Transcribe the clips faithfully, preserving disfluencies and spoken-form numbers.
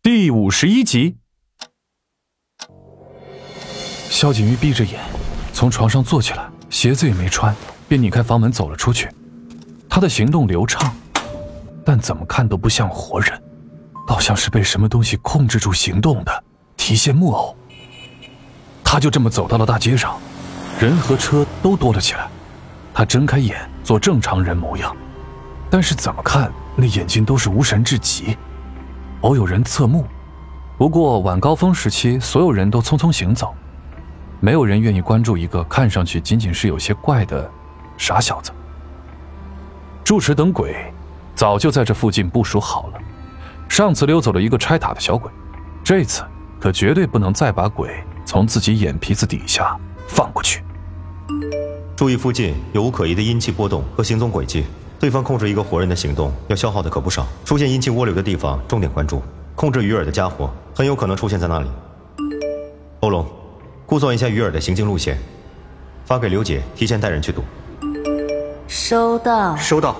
第五十一集。萧景玉闭着眼从床上坐起来，鞋子也没穿，便拧开房门走了出去。他的行动流畅，但怎么看都不像活人，倒像是被什么东西控制住行动的提线木偶。他就这么走到了大街上，人和车都多了起来。他睁开眼做正常人模样，但是怎么看那眼睛都是无神至极。偶有人侧目，不过晚高峰时期所有人都匆匆行走，没有人愿意关注一个看上去仅仅是有些怪的傻小子。住持等鬼早就在这附近部署好了，上次溜走了一个拆塔的小鬼，这次可绝对不能再把鬼从自己眼皮子底下放过去。 注意附近有无可疑的阴气波动和行踪轨迹，对方控制一个活人的行动要消耗的可不少，出现阴气涡流的地方重点关注，控制鱼饵的家伙很有可能出现在那里。欧龙，估算一下鱼饵的行进路线，发给刘姐提前带人去堵。 收到收到。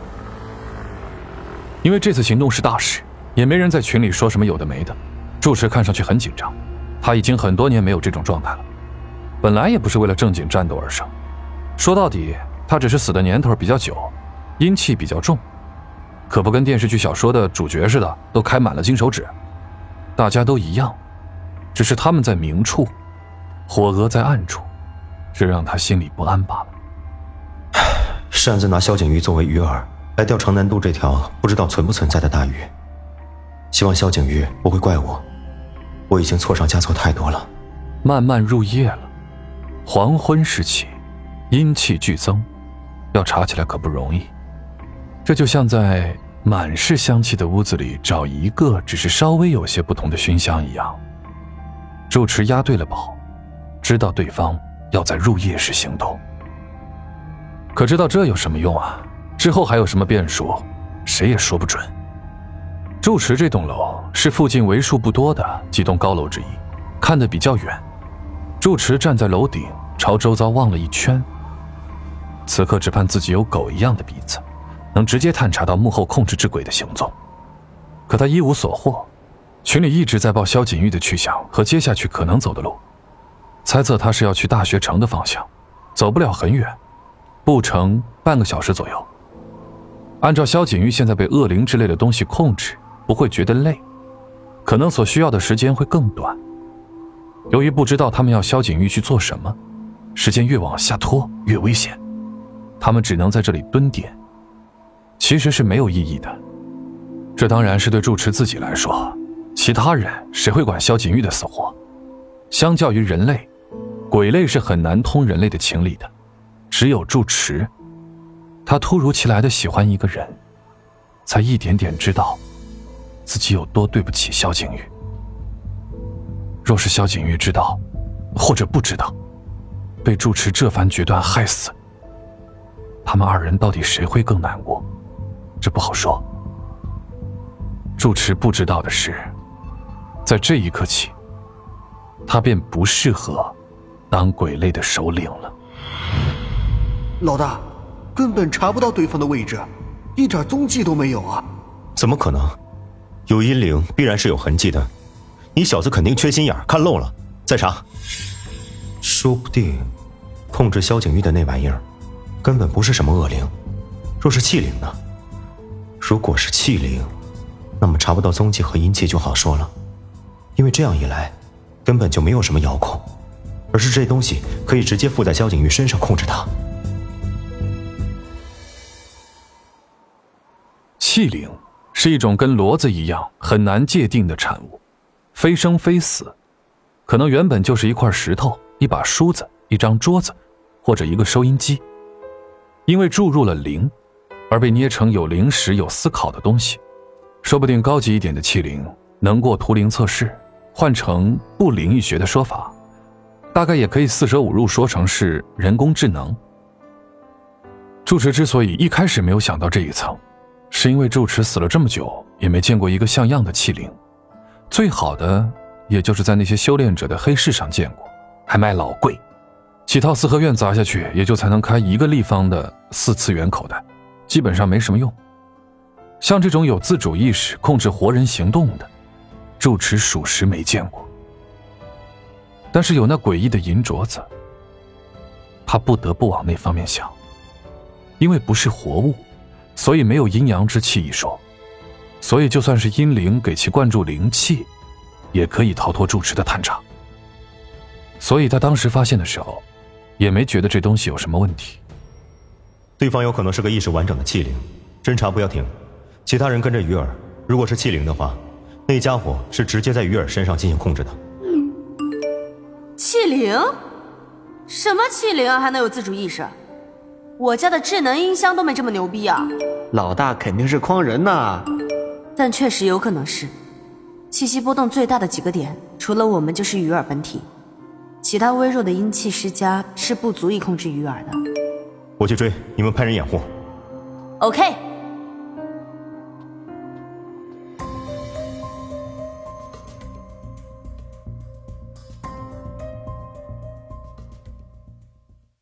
因为这次行动是大事，也没人在群里说什么有的没的。住持看上去很紧张，他已经很多年没有这种状态了。本来也不是为了正经战斗而生，说到底他只是死的年头比较久，阴气比较重，可不跟电视剧小说的主角似的都开满了金手指。大家都一样，只是他们在明处，火蛾在暗处，这让他心里不安罢了。 擅自拿萧景玉作为鱼饵来钓长南渡这条不知道存不存在的大鱼，希望萧景玉不会怪我，我已经错上加错太多了。 慢慢入夜了，黄昏时起，阴气剧增，要查起来可不容易。这就像在满是香气的屋子里找一个只是稍微有些不同的熏香一样。住持押对了宝，知道对方要在入夜时行动，可知道这有什么用啊？之后还有什么变数，谁也说不准。住持这栋楼是附近为数不多的几栋高楼之一，看得比较远。住持站在楼顶，朝周遭望了一圈，此刻只盼自己有狗一样的鼻子，能直接探查到幕后控制之鬼的行踪。可他一无所获，群里一直在报萧锦玉的去向和接下去可能走的路，猜测他是要去大学城的方向，走不了很远，步程半个小时左右。按照萧锦玉现在被恶灵之类的东西控制，不会觉得累，可能所需要的时间会更短。由于不知道他们要萧锦玉去做什么，时间越往下拖越危险，他们只能在这里蹲点，其实是没有意义的。这当然是对住持自己来说，其他人谁会管萧锦玉的死活？相较于人类，鬼类是很难通人类的情理的，只有住持，他突如其来的喜欢一个人，才一点点知道自己有多对不起萧景玉。若是萧景玉知道，或者不知道，被住持这番决断害死，他们二人到底谁会更难过？这不好说。住持不知道的是，在这一刻起，他便不适合当鬼类的首领了。 老大，根本查不到对方的位置，一点踪迹都没有啊！ 怎么可能？有阴灵必然是有痕迹的，你小子肯定缺心眼看漏了，再查。说不定控制萧景玉的那玩意儿根本不是什么恶灵，若是气灵呢？如果是气灵，那么查不到踪迹和阴气就好说了，因为这样一来根本就没有什么遥控，而是这东西可以直接附在萧景玉身上控制它。 气灵是一种跟骡子一样很难界定的产物，非生非死，可能原本就是一块石头、一把梳子、一张桌子，或者一个收音机，因为注入了灵而被捏成有灵识、有思考的东西。说不定高级一点的气灵能过图灵测试，换成不灵异学的说法，大概也可以四舍五入说成是人工智能。住持之所以一开始没有想到这一层，是因为住持死了这么久也没见过一个像样的气灵，最好的也就是在那些修炼者的黑市上见过，还卖老贵，几套四合院砸下去也就才能开一个立方的四次元口袋，基本上没什么用。像这种有自主意识控制活人行动的， 住持属实没见过。但是有那诡异的银镯子，他不得不往那方面想，因为不是活物，所以没有阴阳之气一说，所以就算是阴灵给其灌注灵气，也可以逃脱住持的探查。所以他当时发现的时候，也没觉得这东西有什么问题。 对方有可能是个意识完整的气灵，侦查不要停，其他人跟着鱼儿，如果是气灵的话，那家伙是直接在鱼儿身上进行控制的。 气灵？什么气灵啊，还能有自主意识？我家的智能音箱都没这么牛逼啊！ 老大肯定是诓人呐。 但确实有可能是。气息波动最大的几个点，除了我们就是鱼饵本体，其他微弱的阴气施加是不足以控制鱼饵的。 我去追，你们派人掩护。 OK。